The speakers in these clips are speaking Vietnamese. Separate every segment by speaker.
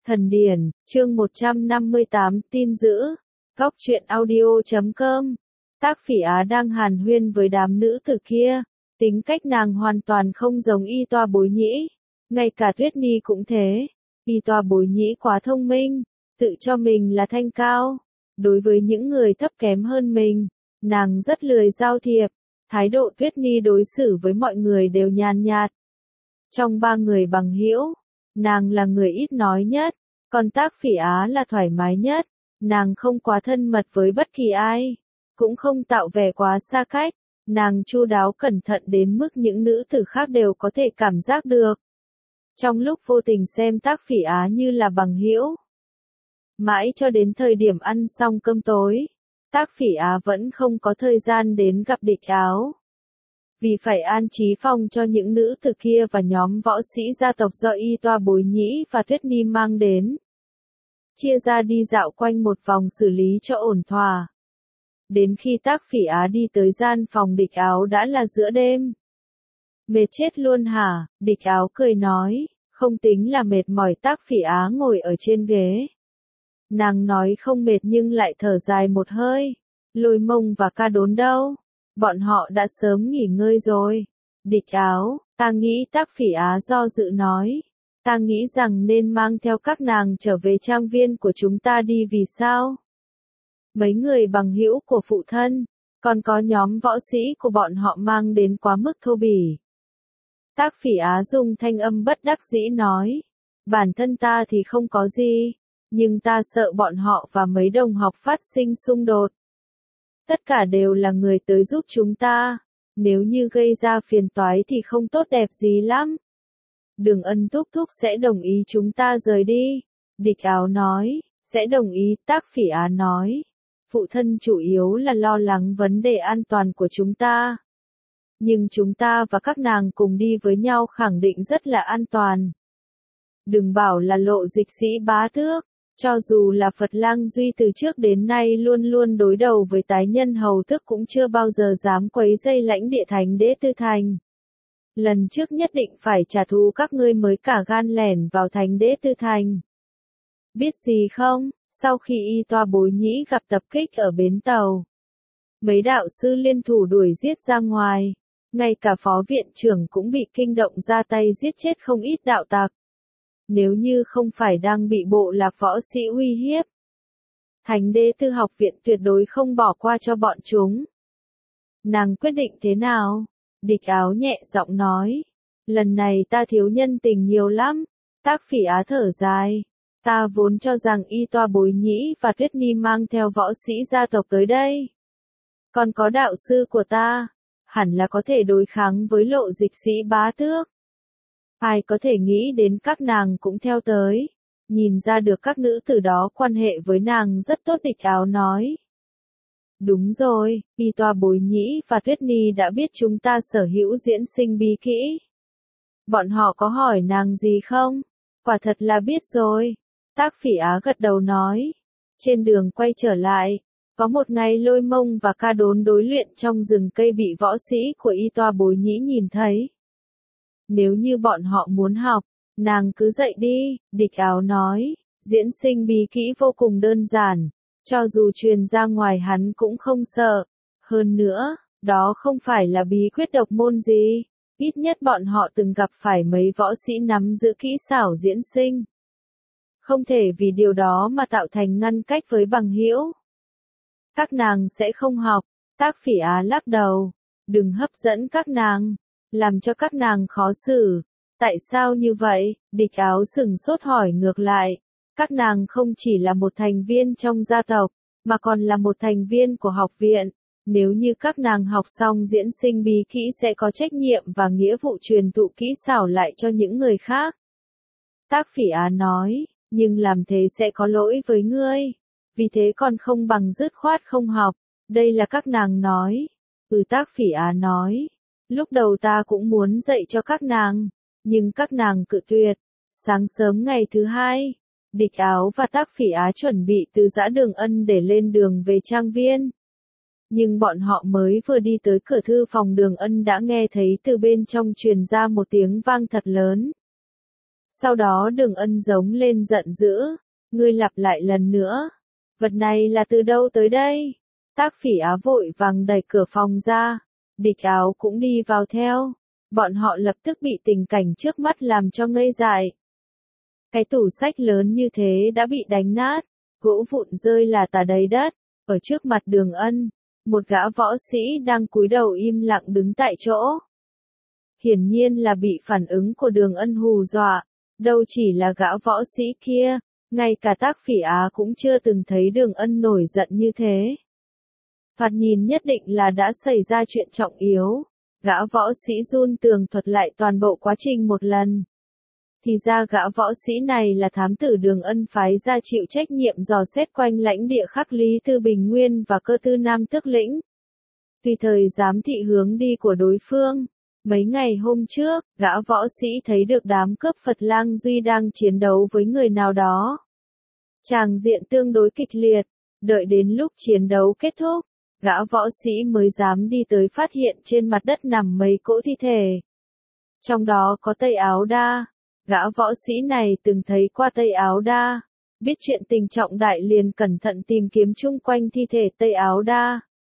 Speaker 1: Thần điển, chương 158, tin dữ. Góc truyện audio.com. Tác Phỉ Á đang hàn huyên với đám nữ tử kia. Tính cách nàng hoàn toàn không giống Y Toa Bối Nhĩ. Ngay cả Tuyết Ni cũng thế. Y Toa Bối Nhĩ quá thông minh, tự cho mình là thanh cao. Đối với những người thấp kém hơn mình, nàng rất lười giao thiệp. Thái độ Tuyết Ni đối xử với mọi người đều nhàn nhạt. Trong ba người bằng hữu, nàng là người ít nói nhất, còn Tác Phỉ Á là thoải mái nhất. Nàng không quá thân mật với bất kỳ ai, cũng không tạo vẻ quá xa cách. Nàng chu đáo cẩn thận đến mức những nữ tử khác đều có thể cảm giác được. Trong lúc vô tình xem Tác Phỉ Á như là bằng hữu. Mãi cho đến thời điểm ăn xong cơm tối, Tác Phỉ Á vẫn không có thời gian đến gặp Địch Áo. Vì phải an trí phòng cho những nữ tử kia và nhóm võ sĩ gia tộc do Y Toa Bối Nhĩ và Tuyết Ni mang đến. Chia ra đi dạo quanh một vòng xử lý cho ổn thỏa. Đến khi Tác Phỉ Á đi tới gian phòng Địch Áo đã là giữa đêm. Mệt chết luôn hả? Địch Áo cười nói, không tính là mệt mỏi. Tác Phỉ Á ngồi ở trên ghế. Nàng nói không mệt nhưng lại thở dài một hơi. Lôi Mông và Ca Đốn đâu? Bọn họ đã sớm nghỉ ngơi rồi. Địch Áo, ta nghĩ. Tác Phỉ Á do dự nói. Ta nghĩ rằng nên mang theo các nàng trở về trang viên của chúng ta đi. Vì sao? Mấy người bằng hữu của phụ thân, còn có nhóm võ sĩ của bọn họ mang đến quá mức thô bỉ. Tác Phỉ Á dùng thanh âm bất đắc dĩ nói. Bản thân ta thì không có gì, nhưng ta sợ bọn họ và mấy đồng học phát sinh xung đột. Tất cả đều là người tới giúp chúng ta. Nếu như gây ra phiền toái thì không tốt đẹp gì lắm. Đường Ân thúc thúc sẽ đồng ý chúng ta rời đi. Địch Áo nói, sẽ đồng ý. Tác Phỉ Á nói, phụ thân chủ yếu là lo lắng vấn đề an toàn của chúng ta. Nhưng chúng ta và các nàng cùng đi với nhau khẳng định rất là an toàn. Đừng bảo là Lộ Dịch Sĩ Bá Tước, cho dù là Phật Lang Duy từ trước đến nay luôn luôn đối đầu với tái nhân hầu tước cũng chưa bao giờ dám quấy rầy lãnh địa Thánh Đế Tư Thành. Lần trước nhất định phải trả thù các ngươi mới cả gan lẻn vào Thánh Đế Tư Thành. Biết gì không, sau khi Y Toa Bối Nhĩ gặp tập kích ở bến tàu, mấy đạo sư liên thủ đuổi giết ra ngoài, ngay cả phó viện trưởng cũng bị kinh động ra tay giết chết không ít đạo tặc. Nếu như không phải đang bị bộ lạc võ sĩ uy hiếp, Thánh Đế Tư học viện tuyệt đối không bỏ qua cho bọn chúng. Nàng quyết định thế nào? Địch Áo nhẹ giọng nói. Lần này ta thiếu nhân tình nhiều lắm. Tác Phỉ Á thở dài. Ta vốn cho rằng Y Toa Bối Nhĩ và Tuyết Ni mang theo võ sĩ gia tộc tới đây. Còn có đạo sư của ta, hẳn là có thể đối kháng với Lộ Dịch Sĩ Bá Tước. Ai có thể nghĩ đến các nàng cũng theo tới. Nhìn ra được các nữ tử đó quan hệ với nàng rất tốt. Địch Áo nói. Đúng rồi, Y Toa Bối Nhĩ và Tuyết Ni đã biết chúng ta sở hữu diễn sinh bí kỹ. Bọn họ có hỏi nàng gì không? Quả thật là biết rồi. Tác Phỉ Á gật đầu nói. Trên đường quay trở lại, có một ngày Lôi Mông và Ca Đốn đối luyện trong rừng cây bị võ sĩ của Y Toa Bối Nhĩ nhìn thấy. Nếu như bọn họ muốn học, nàng cứ dạy đi. Địch Áo nói. Diễn sinh bí kỹ vô cùng đơn giản. Cho dù truyền ra ngoài hắn cũng không sợ. Hơn nữa, đó không phải là bí quyết độc môn gì. Ít nhất bọn họ từng gặp phải mấy võ sĩ nắm giữ kỹ xảo diễn sinh. Không thể vì điều đó mà tạo thành ngăn cách với bằng hữu. Các nàng sẽ không học. Tác Phỉ Á lắc đầu. Đừng hấp dẫn các nàng. Làm cho các nàng khó xử. Tại sao như vậy? Địch Áo sửng sốt hỏi ngược lại. Các nàng không chỉ là một thành viên trong gia tộc, mà còn là một thành viên của học viện. Nếu như các nàng học xong diễn sinh bí kỹ sẽ có trách nhiệm và nghĩa vụ truyền thụ kỹ xảo lại cho những người khác. Tác Phỉ Á nói, nhưng làm thế sẽ có lỗi với ngươi. Vì thế còn không bằng dứt khoát không học. Đây là các nàng nói. Tác Phỉ Á nói. Lúc đầu ta cũng muốn dạy cho các nàng, nhưng các nàng cự tuyệt. Sáng sớm ngày thứ hai, Địch Áo và Tác Phỉ Á chuẩn bị từ giã Đường Ân để lên đường về trang viên. Nhưng bọn họ mới vừa đi tới cửa thư phòng Đường Ân đã nghe thấy từ bên trong truyền ra một tiếng vang thật lớn. Sau đó Đường Ân giống lên giận dữ, ngươi lặp lại lần nữa, vật này là từ đâu tới đây? Tác Phỉ Á vội vàng đẩy cửa phòng ra, Địch Áo cũng đi vào theo, bọn họ lập tức bị tình cảnh trước mắt làm cho ngây dại. Cái tủ sách lớn như thế đã bị đánh nát, gỗ vụn rơi là tả đầy đất, ở trước mặt Đường Ân, một gã võ sĩ đang cúi đầu im lặng đứng tại chỗ. Hiển nhiên là bị phản ứng của Đường Ân hù dọa, đâu chỉ là gã võ sĩ kia, ngay cả Tác Phỉ Á cũng chưa từng thấy Đường Ân nổi giận như thế. Thoạt nhìn nhất định là đã xảy ra chuyện trọng yếu, gã võ sĩ run tường thuật lại toàn bộ quá trình một lần. Thì ra gã võ sĩ này là thám tử Đường Ân phái ra chịu trách nhiệm dò xét quanh lãnh địa Khắc Lý Tư Bình Nguyên và Cơ Tư Nam Tước Lĩnh. Tùy thời giám thị hướng đi của đối phương. Mấy ngày hôm trước, gã võ sĩ thấy được đám cướp Phật Lang Duy đang chiến đấu với người nào đó. Tràng diện tương đối kịch liệt, đợi đến lúc chiến đấu kết thúc, gã võ sĩ mới dám đi tới phát hiện trên mặt đất nằm mấy cỗ thi thể. Trong đó có Tây Áo Đa. Gã võ sĩ này từng thấy qua Tây Áo Đa, biết chuyện tình trọng đại liền cẩn thận tìm kiếm chung quanh thi thể Tây Áo Đa.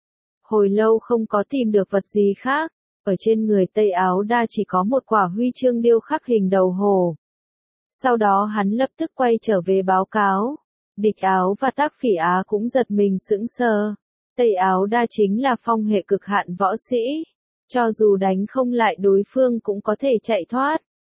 Speaker 1: Hồi lâu không có tìm được vật gì khác, ở trên người Tây Áo Đa chỉ có một quả huy chương điêu khắc hình đầu hổ. Sau đó hắn lập tức quay trở về báo cáo, Địch Áo và Tác Phỉ Á cũng giật mình sững sờ. Tây Áo Đa chính là phong hệ cực hạn võ sĩ, cho dù đánh không lại đối phương cũng có thể chạy thoát.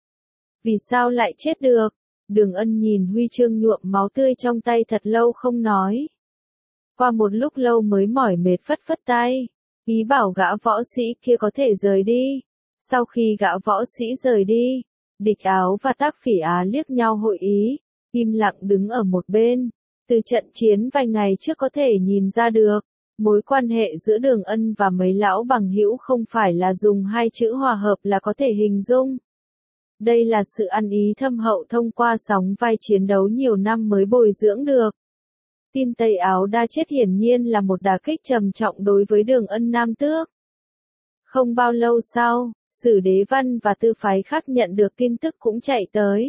Speaker 1: Vì sao lại chết được? Đường Ân nhìn huy chương nhuộm máu tươi trong tay thật lâu không nói. Qua một lúc lâu mới mỏi mệt phất phất tay, ý bảo gã võ sĩ kia có thể rời đi. Sau khi gã võ sĩ rời đi, Địch Áo và Tác Phỉ Á liếc nhau hội ý, im lặng đứng ở một bên. Từ trận chiến vài ngày trước có thể nhìn ra được, mối quan hệ giữa Đường Ân và mấy lão bằng hữu không phải là dùng hai chữ hòa hợp là có thể hình dung. Đây là sự ăn ý thâm hậu thông qua sóng vai chiến đấu nhiều năm mới bồi dưỡng được. Tin Tây Áo Đa chết hiển nhiên là một đả kích trầm trọng đối với Đường Ân Nam Tước. Không bao lâu sau, Sử Đế Văn và Tư Phái Khắc nhận được tin tức cũng chạy tới.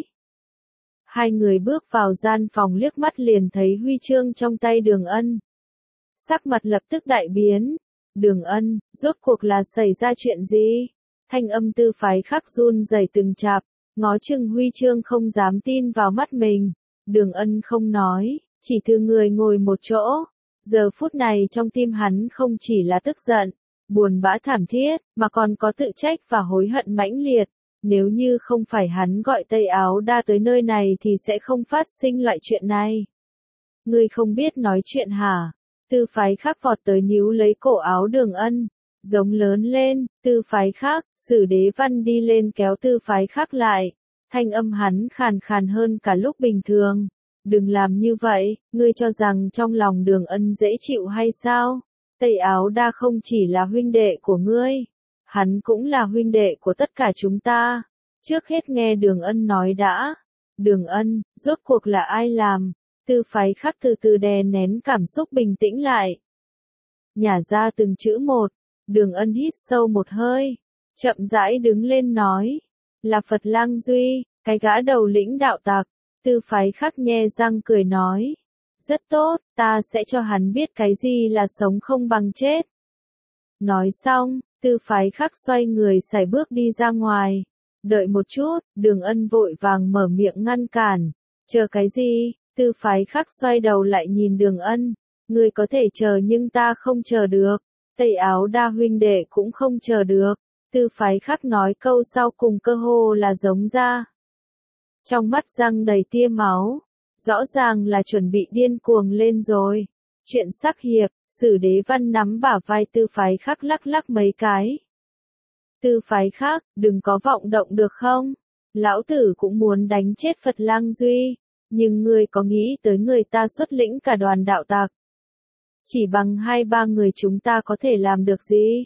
Speaker 1: Hai người bước vào gian phòng liếc mắt liền thấy huy chương trong tay Đường Ân. Sắc mặt lập tức đại biến. Đường Ân, rốt cuộc là xảy ra chuyện gì? Thanh âm Tư Phái Khắc run rẩy từng chạp, ngó chừng huy chương không dám tin vào mắt mình. Đường Ân không nói, chỉ thư người ngồi một chỗ. Giờ phút này trong tim hắn không chỉ là tức giận, buồn bã thảm thiết, mà còn có tự trách và hối hận mãnh liệt. Nếu như không phải hắn gọi Tây Áo Đa tới nơi này thì sẽ không phát sinh loại chuyện này. Ngươi không biết nói chuyện hả? Tư Phái Khắc vọt tới níu lấy cổ áo Đường Ân, giống lớn lên, Tư Phái Khắc, Sử Đế Văn đi lên kéo Tư Phái Khắc lại. Thanh âm hắn khàn khàn hơn cả lúc bình thường. Đừng làm như vậy, ngươi cho rằng trong lòng Đường Ân dễ chịu hay sao? Tây Áo Đa không chỉ là huynh đệ của ngươi, hắn cũng là huynh đệ của tất cả chúng ta. Trước hết nghe Đường Ân nói đã. Đường Ân, rốt cuộc là ai làm? Tư Phái Khắc từ từ đè nén cảm xúc bình tĩnh lại. Nhả ra từng chữ một, Đường Ân hít sâu một hơi, chậm rãi đứng lên nói. Là Phật Lang Duy, cái gã đầu lĩnh đạo tặc. Tư Phái Khắc nhe răng cười nói. Rất tốt, ta sẽ cho hắn biết cái gì là sống không bằng chết. Nói xong, Tư Phái Khắc xoay người sải bước đi ra ngoài. Đợi một chút, Đường Ân vội vàng mở miệng ngăn cản. Chờ cái gì? Tư Phái Khắc xoay đầu lại nhìn Đường Ân. Ngươi có thể chờ nhưng ta không chờ được. Tây Áo Đa huynh đệ cũng không chờ được. Tư Phái Khắc nói câu sau cùng cơ hồ là giống ra. Trong mắt răng đầy tia máu. Rõ ràng là chuẩn bị điên cuồng lên rồi. Chuyện sắc hiệp, Sử Đế Văn nắm bả vai Tư Phái Khắc lắc lắc mấy cái. Tư Phái Khắc, đừng có vọng động được không? Lão tử cũng muốn đánh chết Phật Lang Duy. Nhưng ngươi có nghĩ tới người ta xuất lĩnh cả đoàn đạo tặc? Chỉ bằng 2-3 người chúng ta có thể làm được gì?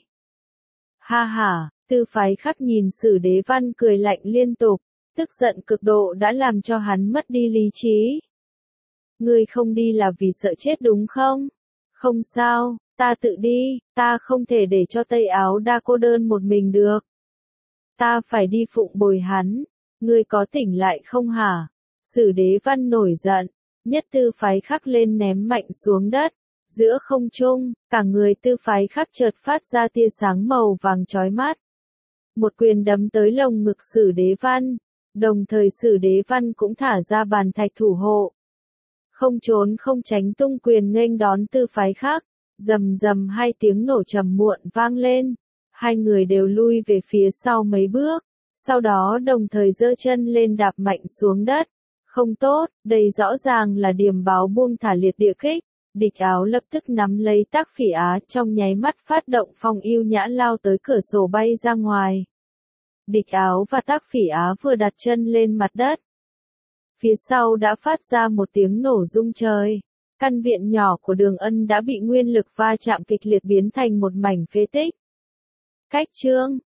Speaker 1: Ha ha, Tư Phái Khắc nhìn Sử Đế Văn cười lạnh liên tục, tức giận cực độ đã làm cho hắn mất đi lý trí. Ngươi không đi là vì sợ chết đúng không? Không sao, ta tự đi, ta không thể để cho Tây Áo Đa cô đơn một mình được. Ta phải đi phụng bồi hắn. Ngươi có tỉnh lại không hả? Sử Đế Văn nổi giận, nhất tư phái khắc lên ném mạnh xuống đất. Giữa không trung, cả người tư phái khắc chợt phát ra tia sáng màu vàng chói mắt. Một quyền đấm tới lồng ngực Sử Đế Văn, đồng thời Sử Đế Văn cũng thả ra bàn thạch thủ hộ. Không trốn không tránh tung quyền nghênh đón tư phái khắc, rầm rầm hai tiếng nổ trầm muộn vang lên. Hai người đều lui về phía sau mấy bước, sau đó đồng thời giơ chân lên đạp mạnh xuống đất. Không tốt, đây rõ ràng là điềm báo buông thả liệt địa kích. Địch Áo lập tức nắm lấy Tác Phỉ Á, trong nháy mắt phát động phong yêu nhã lao tới cửa sổ bay ra ngoài. Địch Áo và Tác Phỉ Á vừa đặt chân lên mặt đất, phía sau đã phát ra một tiếng nổ rung trời. Căn viện nhỏ của Đường Ân đã bị nguyên lực va chạm kịch liệt biến thành một mảnh phế tích. Cách chương